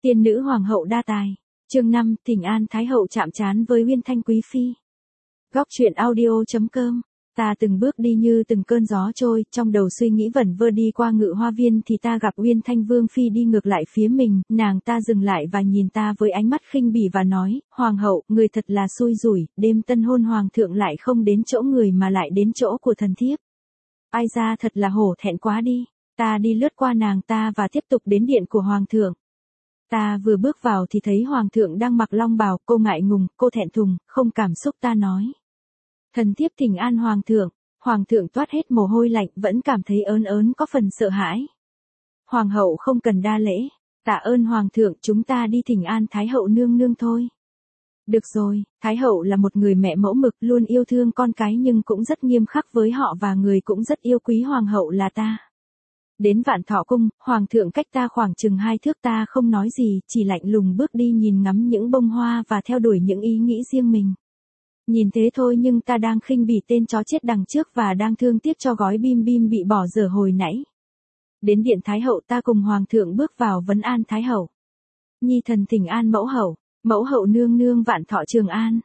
Tiên nữ hoàng hậu đa tài. Chương 5, Thỉnh An Thái hậu chạm trán với Uyên Thanh quý phi. Góc truyện audio.com. Ta từng bước đi như từng cơn gió trôi, trong đầu suy nghĩ vẩn vơ đi qua Ngự Hoa Viên thì ta gặp Uyên Thanh vương phi đi ngược lại phía mình, nàng ta dừng lại và nhìn ta với ánh mắt khinh bỉ và nói, hoàng hậu, người thật là xui rủi, đêm tân hôn hoàng thượng lại không đến chỗ người mà lại đến chỗ của thần thiếp. Ai ra thật là hổ thẹn quá đi. Ta đi lướt qua nàng ta và tiếp tục đến điện của hoàng thượng. Ta vừa bước vào thì thấy hoàng thượng đang mặc long bào, cô ngại ngùng, cô thẹn thùng, không cảm xúc. Ta nói, thần thiếp thỉnh an hoàng thượng. Hoàng thượng toát hết mồ hôi lạnh, vẫn cảm thấy ớn ớn có phần sợ hãi. Hoàng hậu không cần đa lễ. Tạ ơn hoàng thượng, chúng ta đi thỉnh an thái hậu nương nương thôi. Được rồi, thái hậu là một người mẹ mẫu mực, luôn yêu thương con cái nhưng cũng rất nghiêm khắc với họ và người cũng rất yêu quý hoàng hậu là ta. Đến Vạn Thọ cung, hoàng thượng cách ta khoảng chừng 2 thước, ta không nói gì, chỉ lạnh lùng bước đi nhìn ngắm những bông hoa và theo đuổi những ý nghĩ riêng mình. Nhìn thế thôi nhưng ta đang khinh bỉ tên chó chết đằng trước và đang thương tiếc cho gói bim bim bị bỏ dở hồi nãy. Đến điện thái hậu, ta cùng hoàng thượng bước vào vấn an thái hậu. Nhi thần thỉnh an mẫu hậu nương nương vạn thọ trường an.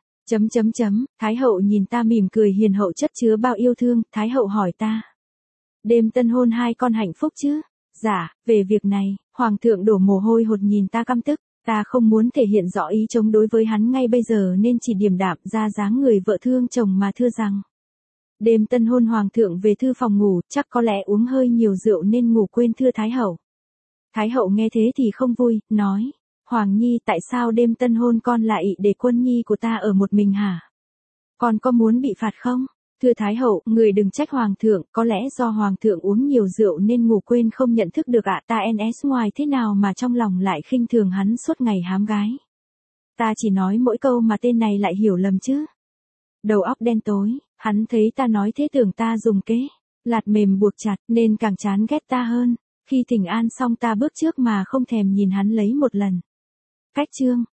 Thái hậu nhìn ta mỉm cười hiền hậu chất chứa bao yêu thương. Thái hậu hỏi ta, đêm tân hôn hai con hạnh phúc chứ? Dạ, về việc này, hoàng thượng đổ mồ hôi hột nhìn ta căm tức. Ta không muốn thể hiện rõ ý chống đối với hắn ngay bây giờ nên chỉ điềm đạm ra dáng người vợ thương chồng mà thưa rằng, đêm tân hôn hoàng thượng về thư phòng ngủ, chắc có lẽ uống hơi nhiều rượu nên ngủ quên thưa thái hậu. Thái hậu nghe thế thì không vui, nói, Hoàng Nhi, tại sao đêm tân hôn con lại để Quân Nhi của ta ở một mình hả? Con có muốn bị phạt không? Thưa Thái hậu, người đừng trách hoàng thượng, có lẽ do hoàng thượng uống nhiều rượu nên ngủ quên không nhận thức được ạ. Ta NS ngoài thế nào mà trong lòng lại khinh thường hắn suốt ngày hám gái. Ta chỉ nói mỗi câu mà tên này lại hiểu lầm chứ. Đầu óc đen tối, hắn thấy ta nói thế tưởng ta dùng kế lạt mềm buộc chặt nên càng chán ghét ta hơn. Khi thỉnh an xong ta bước trước mà không thèm nhìn hắn lấy một lần. Cách chương